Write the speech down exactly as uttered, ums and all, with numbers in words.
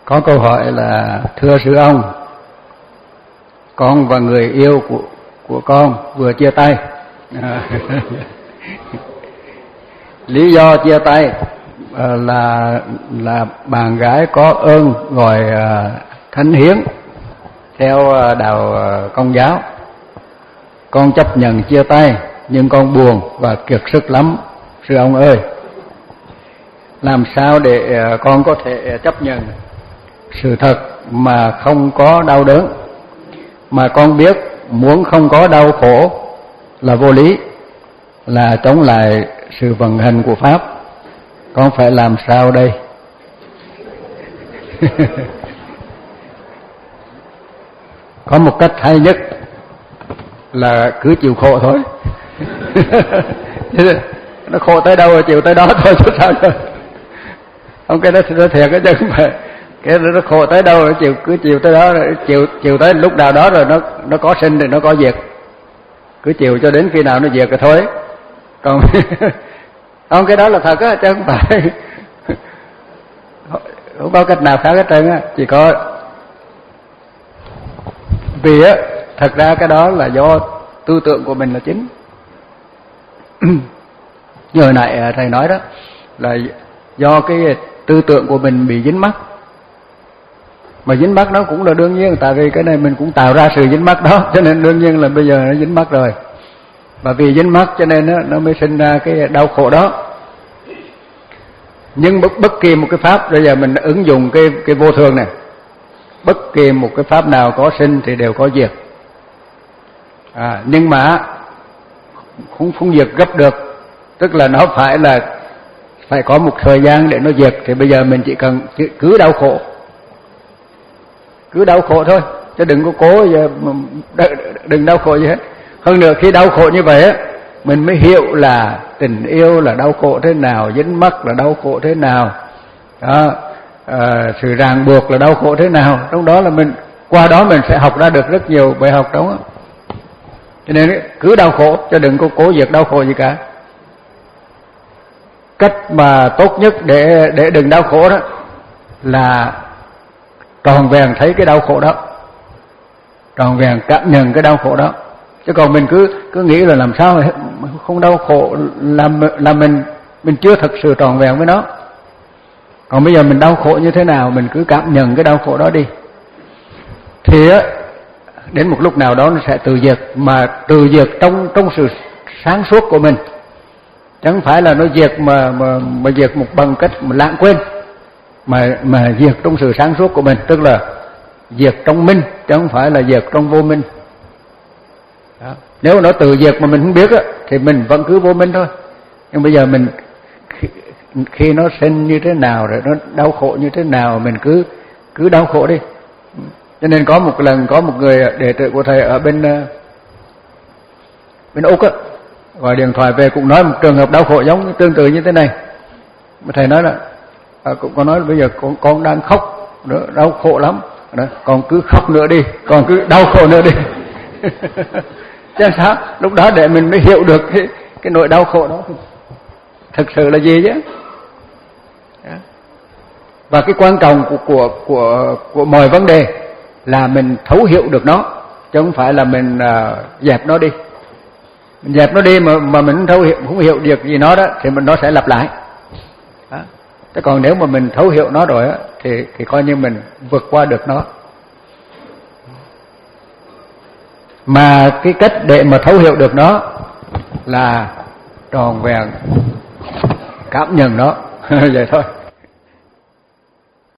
Có câu hỏi là: thưa sư ông, con và người yêu của của con vừa chia tay. À, lý do chia tay là là bạn gái có ơn gọi thánh hiến theo đạo Công giáo. Con chấp nhận chia tay nhưng con buồn và kiệt sức lắm, sư ông ơi. Làm sao để con có thể chấp nhận sự thật mà không có đau đớn, mà con biết muốn không có đau khổ là vô lý, là chống lại sự vận hành của Pháp. Con phải làm sao đây? Có một cách hay nhất là cứ chịu khổ thôi. Nó khổ tới đâu rồi chịu tới đó thôi chứ sao chứ. Không, cái đó thì nó thiệt cái chứ không phải. Cái nó khổ tới đâu rồi chịu, cứ chịu tới đó rồi, chịu chịu tới lúc nào đó rồi nó nó có sinh thì nó có diệt. Cứ chịu cho đến khi nào nó diệt rồi thôi. Còn không, cái đó là thật á, chứ không phải không có cách nào khác hết trơn á. Chỉ có vì á, thật ra cái đó là do tư tưởng của mình là chính. Như hồi nãy thầy nói đó, là do cái tư tưởng của mình bị dính mắc. Mà dính mắc nó cũng là đương nhiên, tại vì cái này mình cũng tạo ra sự dính mắc đó, cho nên đương nhiên là bây giờ nó dính mắc rồi. Và vì dính mắc cho nên nó, nó mới sinh ra cái đau khổ đó. Nhưng bất, bất kỳ một cái pháp, bây giờ mình ứng dụng cái, cái vô thường này, bất kỳ một cái pháp nào có sinh thì đều có diệt. À, nhưng mà không, không diệt gấp được, tức là nó phải là phải có một thời gian để nó diệt. Thì bây giờ mình chỉ cần cứ đau khổ, cứ đau khổ thôi, chứ đừng có cố giờ đừng đau khổ gì hết. Hơn nữa khi đau khổ như vậy á, mình mới hiểu là tình yêu là đau khổ thế nào, dính mắc là đau khổ thế nào đó, à, sự ràng buộc là đau khổ thế nào. Trong đó là mình, qua đó mình sẽ học ra được rất nhiều bài học đó. Cho nên cứ đau khổ, chứ đừng có cố diệt đau khổ gì cả. Cách mà tốt nhất để để đừng đau khổ đó là tròn vẹn thấy cái đau khổ đó, tròn vẹn cảm nhận cái đau khổ đó. Chứ còn mình cứ cứ nghĩ là làm sao không đau khổ là là mình mình chưa thực sự tròn vẹn với nó. Còn bây giờ mình đau khổ như thế nào, mình cứ cảm nhận cái đau khổ đó đi, thì á đến một lúc nào đó nó sẽ tự diệt, mà tự diệt trong trong sự sáng suốt của mình, chẳng phải là nó diệt mà mà mà diệt một bằng cách mà lãng quên, mà mà diệt trong sự sáng suốt của mình, tức là diệt trong minh, chứ không phải là diệt trong vô minh. Đó. Nếu nó tự diệt mà mình không biết á, thì mình vẫn cứ vô minh thôi. Nhưng bây giờ mình khi, khi nó sinh như thế nào rồi nó đau khổ như thế nào, mình cứ cứ đau khổ đi. Cho nên có một lần có một người đệ tử của thầy ở bên bên Úc á, gọi điện thoại về cũng nói một trường hợp đau khổ giống tương tự như thế này. Mà thầy nói là à, cũng có nói là bây giờ con con đang khóc nữa, đau khổ lắm đó, con cứ khóc nữa đi, con cứ đau khổ nữa đi. Chứ sao? Lúc đó để mình mới hiểu được cái cái nỗi đau khổ đó thực sự là gì chứ. Và cái quan trọng của của của của mọi vấn đề là mình thấu hiểu được nó, chứ không phải là mình uh, dẹp nó đi. Mình dẹp nó đi mà mà mình không thấu hiểu, không hiểu được gì nó đó, thì mình nó sẽ lặp lại. Đó. Thế còn nếu mà mình thấu hiểu nó rồi á, thì thì coi như mình vượt qua được nó. Mà cái cách để mà thấu hiểu được nó là tròn vẹn cảm nhận nó. Vậy thôi.